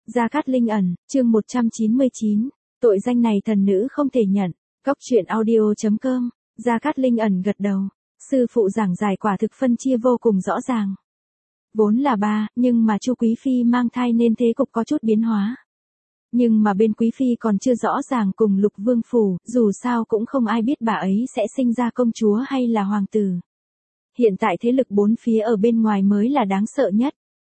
Gia Cát Linh ẩn, chương 199, tội danh này thần nữ không thể nhận. Góc truyện audio.com, Gia Cát Linh ẩn gật đầu. Sư phụ giảng giải quả thực phân chia vô cùng rõ ràng. Vốn là ba, nhưng mà Chu Quý Phi mang thai nên thế cục có chút biến hóa. Nhưng mà bên Quý Phi còn chưa rõ ràng cùng Lục Vương Phủ, dù sao cũng không ai biết bà ấy sẽ sinh ra công chúa hay là hoàng tử. Hiện tại thế lực bốn phía ở bên ngoài mới là đáng sợ nhất.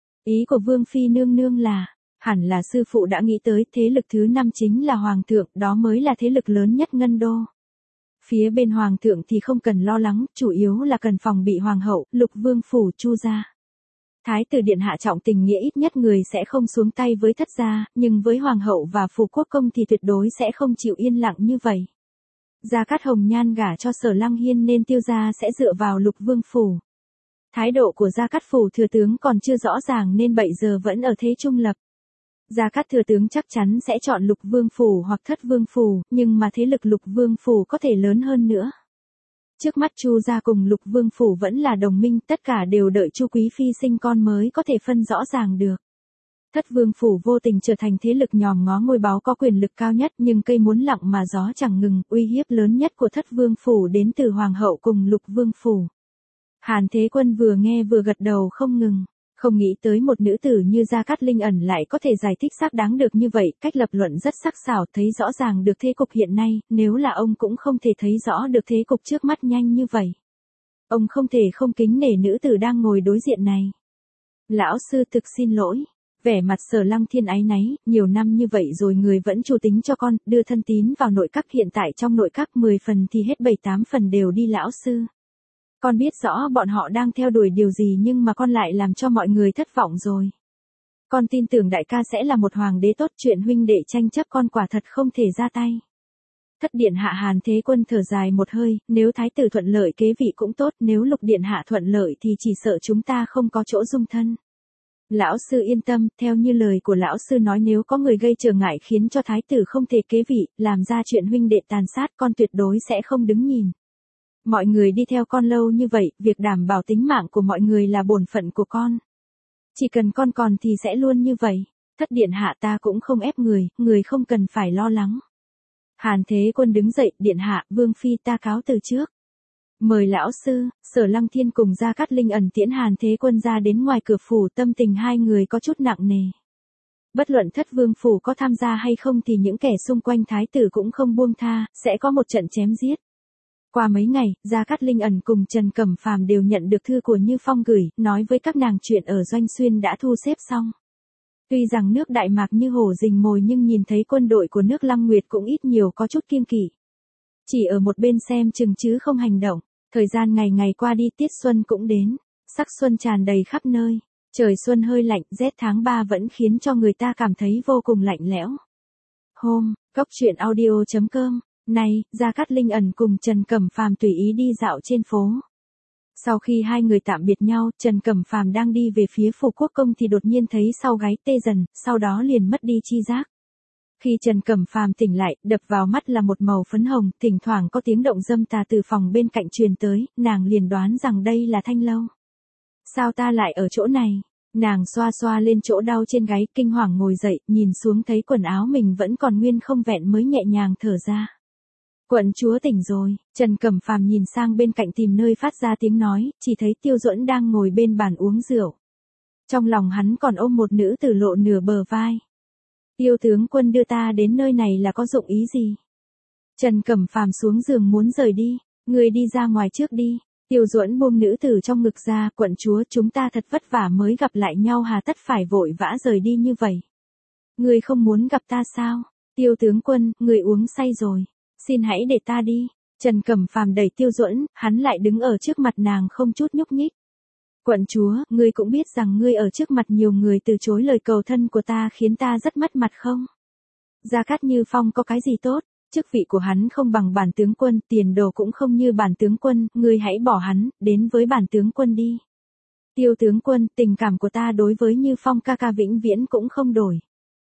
Ý của Vương Phi nương nương là, hẳn là sư phụ đã nghĩ tới thế lực thứ 5 chính là hoàng thượng, đó mới là thế lực lớn nhất Ngân Đô. Phía bên hoàng thượng thì không cần lo lắng, chủ yếu là cần phòng bị hoàng hậu, Lục Vương Phủ Chu gia. Thái tử điện hạ trọng tình nghĩa ít nhất người sẽ không xuống tay với thất gia, nhưng với hoàng hậu và Phù Quốc công thì tuyệt đối sẽ không chịu yên lặng như vậy. Gia Cát Hồng Nhan gả cho Sở Lăng Hiên nên Tiêu gia sẽ dựa vào Lục Vương Phủ. Thái độ của Gia Cát Phủ thừa tướng còn chưa rõ ràng nên bây giờ vẫn ở thế trung lập. Gia Cát thừa tướng chắc chắn sẽ chọn Lục Vương Phủ hoặc Thất Vương Phủ, nhưng mà thế lực Lục Vương Phủ có thể lớn hơn nữa. Trước mắt Chu gia cùng Lục Vương Phủ vẫn là đồng minh, tất cả đều đợi Chu Quý Phi sinh con mới có thể phân rõ ràng được. Thất Vương Phủ vô tình trở thành thế lực nhòm ngó ngôi báu có quyền lực cao nhất, nhưng cây muốn lặng mà gió chẳng ngừng, uy hiếp lớn nhất của Thất Vương Phủ đến từ Hoàng hậu cùng Lục Vương Phủ. Hàn Thế Quân vừa nghe vừa gật đầu không ngừng. Không nghĩ tới một nữ tử như Gia Cát Linh ẩn lại có thể giải thích xác đáng được như vậy, cách lập luận rất sắc sảo, thấy rõ ràng được thế cục hiện nay, nếu là ông cũng không thể thấy rõ được thế cục trước mắt nhanh như vậy. Ông không thể không kính nể nữ tử đang ngồi đối diện này. Lão sư thực xin lỗi. Vẻ mặt Sở Lăng Thiên áy náy, nhiều năm như vậy rồi người vẫn chủ tính cho con, đưa thân tín vào nội các, hiện tại trong nội các 10 phần thì hết 7-8 phần đều đi lão sư. Con biết rõ bọn họ đang theo đuổi điều gì nhưng mà con lại làm cho mọi người thất vọng rồi. Con tin tưởng đại ca sẽ là một hoàng đế tốt, chuyện huynh đệ tranh chấp con quả thật không thể ra tay. Thất điện hạ Hàn Thế Quân thở dài một hơi, nếu thái tử thuận lợi kế vị cũng tốt, nếu Lục điện hạ thuận lợi thì chỉ sợ chúng ta không có chỗ dung thân. Lão sư yên tâm, theo như lời của lão sư nói, nếu có người gây trở ngại khiến cho thái tử không thể kế vị, làm ra chuyện huynh đệ tàn sát, con tuyệt đối sẽ không đứng nhìn. Mọi người đi theo con lâu như vậy, việc đảm bảo tính mạng của mọi người là bổn phận của con. Chỉ cần con còn thì sẽ luôn như vậy. Thất điện hạ ta cũng không ép người không cần phải lo lắng. Hàn Thế Quân đứng dậy, điện hạ, Vương Phi ta cáo từ trước. Mời lão sư. Sở Lăng Thiên cùng Gia Cát Linh ẩn tiễn Hàn Thế Quân ra đến ngoài cửa phủ, tâm tình hai người có chút nặng nề. Bất luận Thất Vương Phủ có tham gia hay không thì những kẻ xung quanh thái tử cũng không buông tha, sẽ có một trận chém giết. Qua mấy ngày, Gia Cát Linh ẩn cùng Trần Cẩm Phàm đều nhận được thư của Như Phong gửi, nói với các nàng chuyện ở Doanh Xuyên đã thu xếp xong. Tuy rằng nước Đại Mạc như hổ rình mồi nhưng nhìn thấy quân đội của nước Lăng Nguyệt cũng ít nhiều có chút kiêng kỵ. Chỉ ở một bên xem chừng chứ không hành động. Thời gian ngày ngày qua đi, tiết xuân cũng đến. Sắc xuân tràn đầy khắp nơi. Trời xuân hơi lạnh, rét tháng 3 vẫn khiến cho người ta cảm thấy vô cùng lạnh lẽo. Hôm, góc truyện audio.com. Này, Gia Cát Linh ẩn cùng Trần Cẩm Phàm tùy ý đi dạo trên phố. Sau khi hai người tạm biệt nhau, Trần Cẩm Phàm đang đi về phía Phù Quốc công thì đột nhiên thấy sau gáy tê dần, sau đó liền mất đi chi giác. Khi Trần Cẩm Phàm tỉnh lại, đập vào mắt là một màu phấn hồng, thỉnh thoảng có tiếng động dâm tà từ phòng bên cạnh truyền tới, nàng liền đoán rằng đây là Thanh Lâu. Sao ta lại ở chỗ này? Nàng xoa xoa lên chỗ đau trên gáy, kinh hoàng ngồi dậy, nhìn xuống thấy quần áo mình vẫn còn nguyên không vẹn mới nhẹ nhàng thở ra. Quận chúa tỉnh rồi. Trần Cẩm Phàm nhìn sang bên cạnh tìm nơi phát ra tiếng nói, chỉ thấy Tiêu Duẫn đang ngồi bên bàn uống rượu. Trong lòng hắn còn ôm một nữ tử lộ nửa bờ vai. Tiêu tướng quân đưa ta đến nơi này là có dụng ý gì? Trần Cẩm Phàm xuống giường muốn rời đi. Người đi ra ngoài trước đi. Tiêu Duẫn buông nữ tử trong ngực ra, quận chúa chúng ta thật vất vả mới gặp lại nhau, hà tất phải vội vã rời đi như vậy. Người không muốn gặp ta sao? Tiêu tướng quân, người uống say rồi. Xin hãy để ta đi. Trần Cẩm Phàm đẩy Tiêu Duẫn, hắn lại đứng ở trước mặt nàng không chút nhúc nhích. Quận chúa, ngươi cũng biết rằng ngươi ở trước mặt nhiều người từ chối lời cầu thân của ta khiến ta rất mất mặt không? Gia Cát Như Phong có cái gì tốt? Chức vị của hắn không bằng bản tướng quân, tiền đồ cũng không như bản tướng quân, ngươi hãy bỏ hắn, đến với bản tướng quân đi. Tiêu tướng quân, tình cảm của ta đối với Như Phong ca ca vĩnh viễn cũng không đổi.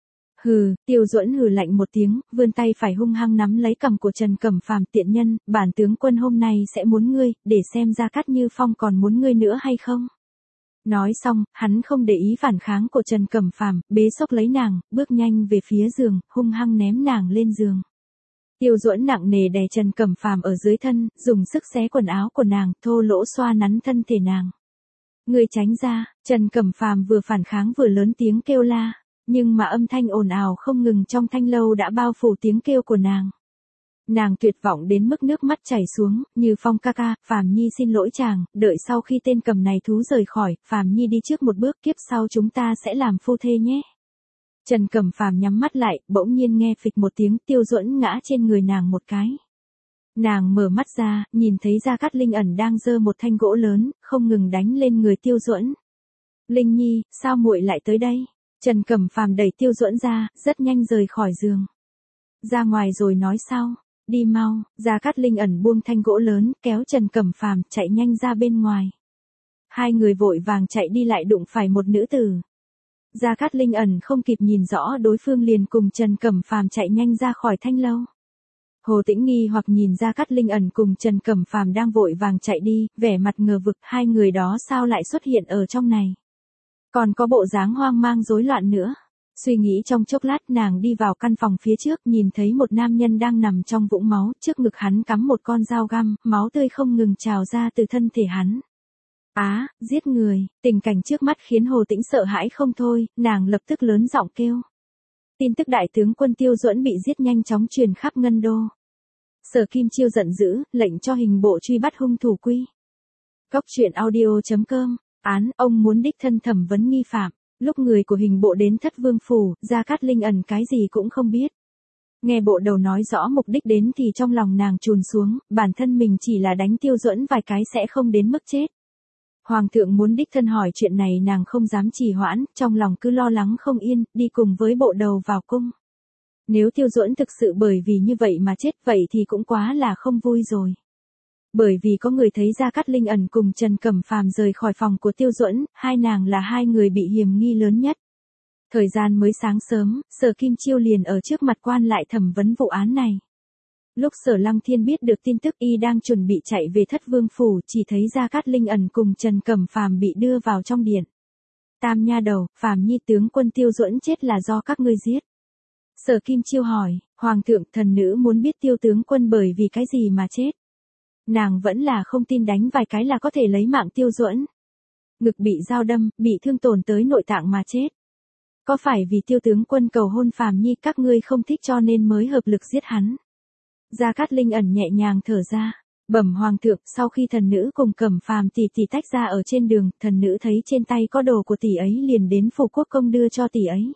Hừ, Tiêu Duẫn hừ lạnh một tiếng, vươn tay phải hung hăng nắm lấy cằm của Trần Cẩm Phàm, tiện nhân, bản tướng quân hôm nay sẽ muốn ngươi, để xem Gia Cát Như Phong còn muốn ngươi nữa hay không. Nói xong, hắn không để ý phản kháng của Trần Cẩm Phàm, bế xốc lấy nàng, bước nhanh về phía giường, hung hăng ném nàng lên giường. Tiêu Duẫn nặng nề đè Trần Cẩm Phàm ở dưới thân, dùng sức xé quần áo của nàng, thô lỗ xoa nắn thân thể nàng. Người tránh ra, Trần Cẩm Phàm vừa phản kháng vừa lớn tiếng kêu la, nhưng mà âm thanh ồn ào không ngừng trong thanh lâu đã bao phủ tiếng kêu của nàng. Nàng tuyệt vọng đến mức nước mắt chảy xuống, Như Phong ca ca, Phàm Nhi xin lỗi chàng, đợi sau khi tên cầm này thú rời khỏi, Phàm Nhi đi trước một bước, kiếp sau chúng ta sẽ làm phu thê nhé. Trần Cẩm Phàm nhắm mắt lại, bỗng nhiên nghe phịch một tiếng, Tiêu Duẫn ngã trên người nàng một cái. Nàng mở mắt ra, nhìn thấy Gia Cát Linh ẩn đang giơ một thanh gỗ lớn, không ngừng đánh lên người Tiêu Duẫn. Linh Nhi, sao muội lại tới đây? Trần Cẩm Phàm đẩy Tiêu Duẫn ra, rất nhanh rời khỏi giường. Ra ngoài rồi nói sau, đi mau. Gia Cát Linh ẩn buông thanh gỗ lớn, kéo Trần Cẩm Phàm chạy nhanh ra bên ngoài. Hai người vội vàng chạy đi lại đụng phải một nữ tử. Gia Cát Linh ẩn không kịp nhìn rõ đối phương liền cùng Trần Cẩm Phàm chạy nhanh ra khỏi thanh lâu. Hồ Tĩnh nghi hoặc nhìn Gia Cát Linh ẩn cùng Trần Cẩm Phàm đang vội vàng chạy đi, vẻ mặt ngờ vực, hai người đó sao lại xuất hiện ở trong này. Còn có bộ dáng hoang mang rối loạn nữa. Suy nghĩ trong chốc lát nàng đi vào căn phòng phía trước, nhìn thấy một nam nhân đang nằm trong vũng máu, trước ngực hắn cắm một con dao găm, máu tươi không ngừng trào ra từ thân thể hắn. Á, giết người, tình cảnh trước mắt khiến Hồ Tĩnh sợ hãi không thôi, nàng lập tức lớn giọng kêu. Tin tức đại tướng quân Tiêu Duẫn bị giết nhanh chóng truyền khắp Ngân Đô. Sở Kim Chiêu giận dữ, lệnh cho hình bộ truy bắt hung thủ quy. Cóc truyện audio.com, án, ông muốn đích thân thẩm vấn nghi phạm. Lúc người của hình bộ đến Thất Vương Phủ, Gia Cát Linh ẩn cái gì cũng không biết. Nghe bộ đầu nói rõ mục đích đến thì trong lòng nàng trùn xuống, bản thân mình chỉ là đánh Tiêu Duẫn vài cái sẽ không đến mức chết. Hoàng thượng muốn đích thân hỏi chuyện này nàng không dám trì hoãn, trong lòng cứ lo lắng không yên, đi cùng với bộ đầu vào cung. Nếu Tiêu Duẫn thực sự bởi vì như vậy mà chết vậy thì cũng quá là không vui rồi. Bởi vì có người thấy Gia Cát Linh ẩn cùng Trần Cẩm Phàm rời khỏi phòng của Tiêu Duẫn, hai nàng là hai người bị hiềm nghi lớn nhất. Thời gian mới sáng sớm, Sở Kim Chiêu liền ở trước mặt quan lại thẩm vấn vụ án này. Lúc Sở Lăng Thiên biết được tin tức y đang chuẩn bị chạy về Thất Vương Phủ, chỉ thấy Gia Cát Linh ẩn cùng Trần Cẩm Phàm bị đưa vào trong điện. Tam nha đầu, Phàm Nhi tướng quân Tiêu Duẫn chết là do các ngươi giết. Sở Kim Chiêu hỏi, Hoàng thượng, thần nữ muốn biết Tiêu tướng quân bởi vì cái gì mà chết. Nàng vẫn là không tin đánh vài cái là có thể lấy mạng Tiêu Duẫn. Ngực bị dao đâm, bị thương tổn tới nội tạng mà chết. Có phải vì Tiêu tướng quân cầu hôn Phàm Nhi các ngươi không thích cho nên mới hợp lực giết hắn? Gia Cát Linh ẩn nhẹ nhàng thở ra, bẩm Hoàng thượng, sau khi thần nữ cùng Cẩm Phàm tỷ tỷ tách ra ở trên đường, thần nữ thấy trên tay có đồ của tỷ ấy liền đến Phủ Quốc công đưa cho tỷ ấy.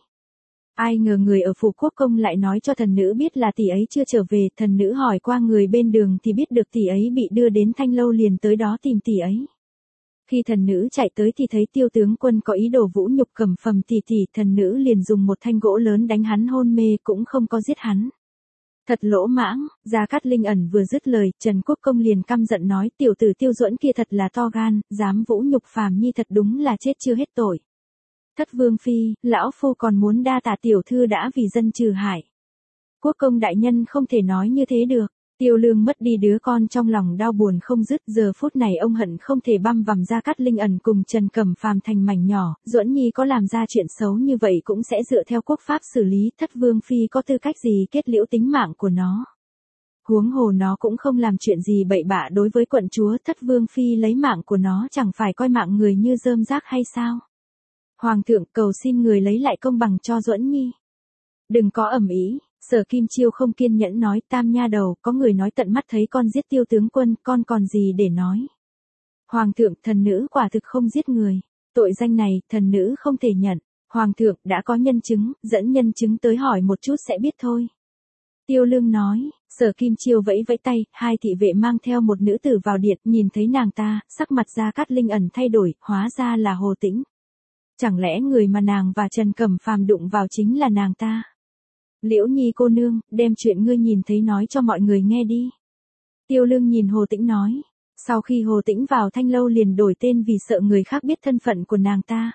Ai ngờ người ở Phủ Quốc công lại nói cho thần nữ biết là tỷ ấy chưa trở về, thần nữ hỏi qua người bên đường thì biết được tỷ ấy bị đưa đến thanh lâu liền tới đó tìm tỷ ấy. Khi thần nữ chạy tới thì thấy Tiêu tướng quân có ý đồ vũ nhục Cẩm Phàm tỷ tỷ, thần nữ liền dùng một thanh gỗ lớn đánh hắn hôn mê cũng không có giết hắn. Thật lỗ mãng. Gia Cát Linh ẩn vừa dứt lời, Trần Quốc công liền căm giận nói, tiểu tử Tiêu Duẫn kia thật là to gan, dám vũ nhục Phàm Nhi thật đúng là chết chưa hết tội. Thất Vương phi, lão phu còn muốn đa tạ tiểu thư đã vì dân trừ hại. Quốc công đại nhân không thể nói như thế được. Tiêu Lương mất đi đứa con trong lòng đau buồn không dứt, giờ phút này ông hận không thể băm vằm Gia Cát Linh ẩn cùng Trần Cẩm Phàm thành mảnh nhỏ, Duẫn Nhi có làm ra chuyện xấu như vậy cũng sẽ dựa theo quốc pháp xử lý, Thất Vương phi có tư cách gì kết liễu tính mạng của nó. Huống hồ nó cũng không làm chuyện gì bậy bạ đối với quận chúa, Thất Vương phi lấy mạng của nó chẳng phải coi mạng người như rơm rác hay sao? Hoàng thượng, cầu xin người lấy lại công bằng cho Duẫn Nhi. Đừng có ầm ĩ. Sở Kim Chiêu không kiên nhẫn nói, tam nha đầu, có người nói tận mắt thấy con giết Tiêu tướng quân, con còn gì để nói. Hoàng thượng, thần nữ quả thực không giết người. Tội danh này, thần nữ không thể nhận. Hoàng thượng, đã có nhân chứng, dẫn nhân chứng tới hỏi một chút sẽ biết thôi. Tiêu Lương nói. Sở Kim Chiêu vẫy vẫy tay, hai thị vệ mang theo một nữ tử vào điện, nhìn thấy nàng ta, sắc mặt Gia Cát Linh ẩn thay đổi, hóa ra là Hồ Tĩnh. Chẳng lẽ người mà nàng và Trần Cẩm Phàm đụng vào chính là nàng ta? Liễu Nhi cô nương, đem chuyện ngươi nhìn thấy nói cho mọi người nghe đi. Tiêu Lương nhìn Hồ Tĩnh nói. Sau khi Hồ Tĩnh vào thanh lâu liền đổi tên vì sợ người khác biết thân phận của nàng ta.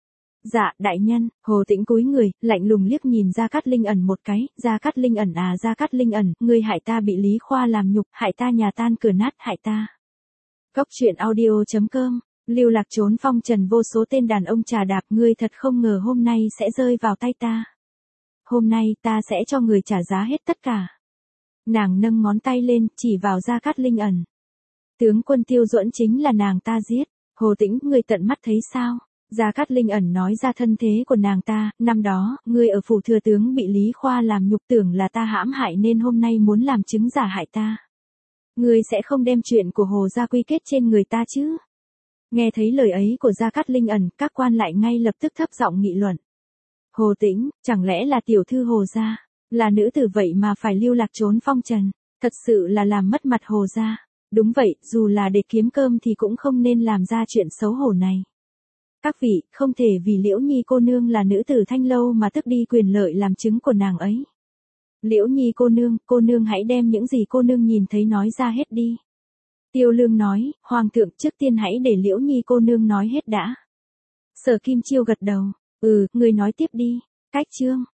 Dạ, đại nhân. Hồ Tĩnh cúi người, lạnh lùng liếc nhìn Gia Cát Linh ẩn một cái. Gia Cát Linh ẩn à, Gia Cát Linh ẩn, ngươi hại ta bị Lý Khoa làm nhục, hại ta nhà tan cửa nát, hại ta. Cóc truyện audio.com Lưu lạc trốn phong trần vô số tên đàn ông trà đạp, ngươi thật không ngờ hôm nay sẽ rơi vào tay ta. Hôm nay ta sẽ cho người trả giá hết tất cả. Nàng nâng ngón tay lên, chỉ vào Gia Cát Linh Ẩn. Tướng quân Tiêu Duẫn chính là nàng ta giết. Hồ Tĩnh, ngươi tận mắt thấy sao? Gia Cát Linh Ẩn nói ra thân thế của nàng ta, năm đó, ngươi ở phủ thừa tướng bị Lý Khoa làm nhục, tưởng là ta hãm hại nên hôm nay muốn làm chứng giả hại ta. Ngươi sẽ không đem chuyện của Hồ gia quy kết trên người ta chứ? Nghe thấy lời ấy của Gia Cát Linh Ẩn, các quan lại ngay lập tức thấp giọng nghị luận. Hồ Tĩnh, chẳng lẽ là tiểu thư Hồ gia, là nữ tử vậy mà phải lưu lạc trốn phong trần, thật sự là làm mất mặt Hồ gia. Đúng vậy, dù là để kiếm cơm thì cũng không nên làm ra chuyện xấu hổ này. Các vị, không thể vì Liễu Nhi cô nương là nữ tử Thanh Lâu mà tước đi quyền lợi làm chứng của nàng ấy. Liễu Nhi cô nương hãy đem những gì cô nương nhìn thấy nói ra hết đi. Tiêu Lương nói, Hoàng thượng, trước tiên hãy để Liễu Nhi cô nương nói hết đã. Sở Kim Chiêu gật đầu, người nói tiếp đi. Cách chương